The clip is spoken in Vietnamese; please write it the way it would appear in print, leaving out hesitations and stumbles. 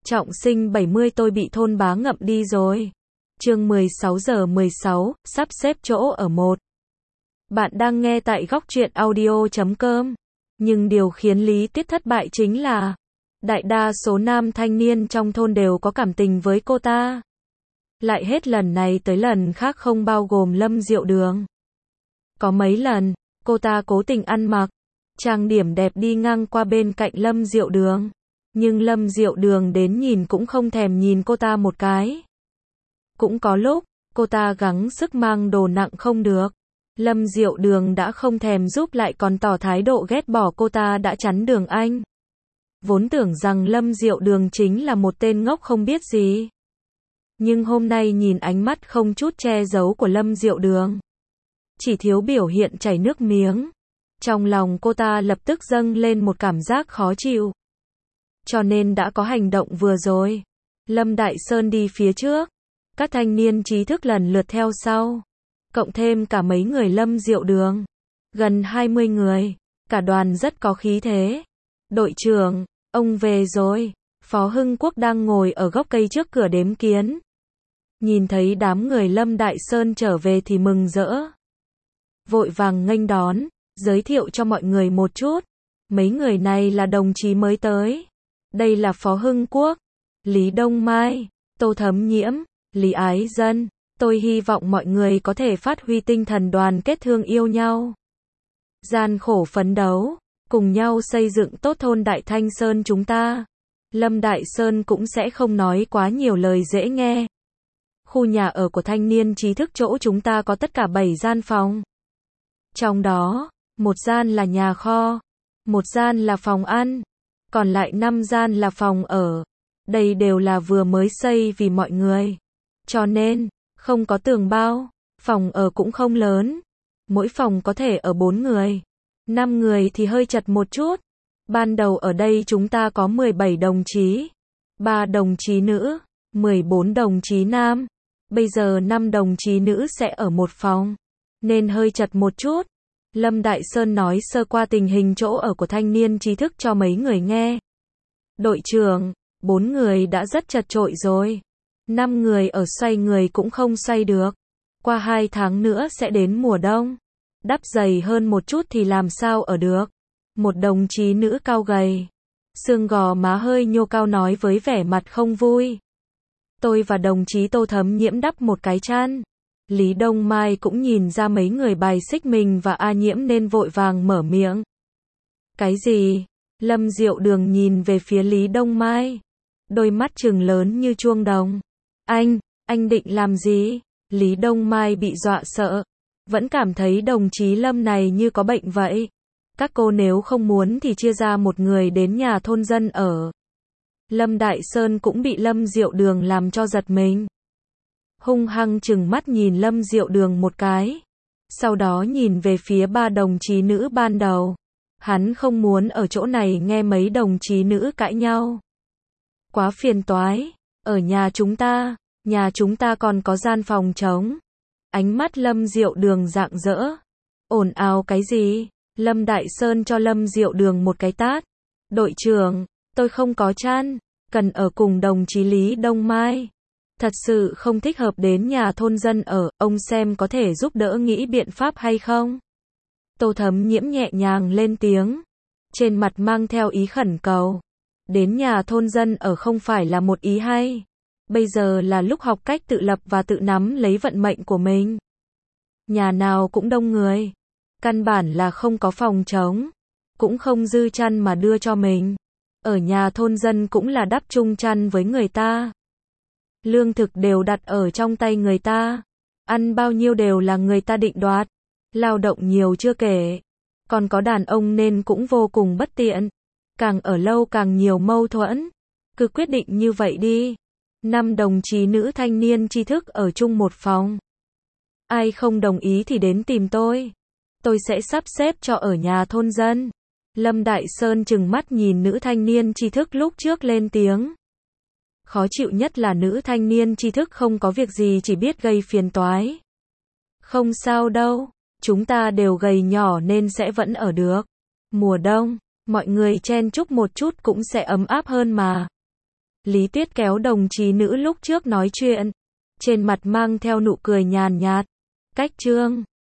Trọng sinh 70 tôi bị thôn bá ngậm đi rồi. Chương 16 giờ 16, sắp xếp chỗ ở một. Bạn đang nghe tại góc truyện audio.com. Nhưng điều khiến Lý Tiết thất bại chính là đại đa số nam thanh niên trong thôn đều có cảm tình với cô ta. Lại hết lần này tới lần khác không bao gồm Lâm Diệu Đường. Có mấy lần, cô ta cố tình ăn mặc, trang điểm đẹp đi ngang qua bên cạnh Lâm Diệu Đường. Nhưng Lâm Diệu Đường đến nhìn cũng không thèm nhìn cô ta một cái. Cũng có lúc, cô ta gắng sức mang đồ nặng không được. Lâm Diệu Đường đã không thèm giúp lại còn tỏ thái độ ghét bỏ cô ta đã chắn đường anh. Vốn tưởng rằng Lâm Diệu Đường chính là một tên ngốc không biết gì. Nhưng hôm nay nhìn ánh mắt không chút che giấu của Lâm Diệu Đường, chỉ thiếu biểu hiện chảy nước miếng. Trong lòng cô ta lập tức dâng lên một cảm giác khó chịu. Cho nên đã có hành động vừa rồi. Lâm Đại Sơn đi phía trước, các thanh niên trí thức lần lượt theo sau. Cộng thêm cả mấy người Lâm Diệu Đường. Gần 20 người, cả đoàn rất có khí thế. Đội trưởng, ông về rồi. Phó Hưng Quốc đang ngồi ở gốc cây trước cửa đếm kiến. Nhìn thấy đám người Lâm Đại Sơn trở về thì mừng rỡ. Vội vàng nghênh đón, giới thiệu cho mọi người một chút. Mấy người này là đồng chí mới tới. Đây là Phó Hưng Quốc, Lý Đông Mai, Tô Thấm Nhiễm, Lý Ái Dân. Tôi hy vọng mọi người có thể phát huy tinh thần đoàn kết thương yêu nhau. Gian khổ phấn đấu, cùng nhau xây dựng tốt thôn Đại Thanh Sơn chúng ta. Lâm Đại Sơn cũng sẽ không nói quá nhiều lời dễ nghe. Khu nhà ở của thanh niên trí thức chỗ chúng ta có tất cả 7 gian phòng. Trong đó, một gian là nhà kho, một gian là phòng ăn, còn lại 5 gian là phòng ở. Đây đều là vừa mới xây vì mọi người. Cho nên, không có tường bao, phòng ở cũng không lớn. Mỗi phòng có thể ở 4 người. 5 người thì hơi chật một chút. Ban đầu ở đây chúng ta có 17 đồng chí. 3 đồng chí nữ, 14 đồng chí nam. Bây giờ 5 đồng chí nữ sẽ ở một phòng. Nên hơi chật một chút. Lâm Đại Sơn nói sơ qua tình hình chỗ ở của thanh niên trí thức cho mấy người nghe. Đội trưởng, 4 người đã rất chật chội rồi. 5 người ở xoay người cũng không xoay được. Qua 2 tháng nữa sẽ đến mùa đông. Đắp dày hơn một chút thì làm sao ở được. Một đồng chí nữ cao gầy, xương gò má hơi nhô cao nói với vẻ mặt không vui. Tôi và đồng chí Tô Thấm Nhiễm đắp một cái chăn. Lý Đông Mai cũng nhìn ra mấy người bài xích mình và A Nhiễm nên vội vàng mở miệng. Cái gì? Lâm Diệu Đường nhìn về phía Lý Đông Mai. Đôi mắt trừng lớn như chuông đồng. Anh định làm gì? Lý Đông Mai bị dọa sợ. Vẫn cảm thấy đồng chí Lâm này như có bệnh vậy. Các cô nếu không muốn thì chia ra một người đến nhà thôn dân ở. Lâm Đại Sơn cũng bị Lâm Diệu Đường làm cho giật mình. Hung hăng trừng mắt nhìn Lâm Diệu Đường một cái. Sau đó nhìn về phía 3 đồng chí nữ ban đầu. Hắn không muốn ở chỗ này nghe mấy đồng chí nữ cãi nhau. Quá phiền toái. Ở nhà chúng ta còn có gian phòng trống. Ánh mắt Lâm Diệu Đường rạng rỡ. Ồn ào cái gì? Lâm Đại Sơn cho Lâm Diệu Đường một cái tát. Đội trưởng, tôi không có chăn, cần ở cùng đồng chí Lý Đông Mai. Thật sự không thích hợp đến nhà thôn dân ở, ông xem có thể giúp đỡ nghĩ biện pháp hay không? Tô Thấm Nhiễm nhẹ nhàng lên tiếng, trên mặt mang theo ý khẩn cầu. Đến nhà thôn dân ở không phải là một ý hay. Bây giờ là lúc học cách tự lập và tự nắm lấy vận mệnh của mình. Nhà nào cũng đông người. Căn bản là không có phòng trống. Cũng không dư chăn mà đưa cho mình. Ở nhà thôn dân cũng là đắp chung chăn với người ta. Lương thực đều đặt ở trong tay người ta. Ăn bao nhiêu đều là người ta định đoạt. Lao động nhiều chưa kể. Còn có đàn ông nên cũng vô cùng bất tiện. Càng ở lâu càng nhiều mâu thuẫn. Cứ quyết định như vậy đi. 5 đồng chí nữ thanh niên tri thức ở chung một phòng. Ai không đồng ý thì đến tìm tôi. Tôi sẽ sắp xếp cho ở nhà thôn dân. Lâm Đại Sơn trừng mắt nhìn nữ thanh niên tri thức lúc trước lên tiếng. Khó chịu nhất là nữ thanh niên tri thức không có việc gì chỉ biết gây phiền toái. Không sao đâu, chúng ta đều gầy nhỏ nên sẽ vẫn ở được. Mùa đông, mọi người chen chúc một chút cũng sẽ ấm áp hơn mà. Lý Tuyết kéo đồng chí nữ lúc trước nói chuyện. Trên mặt mang theo nụ cười nhàn nhạt. Cách chương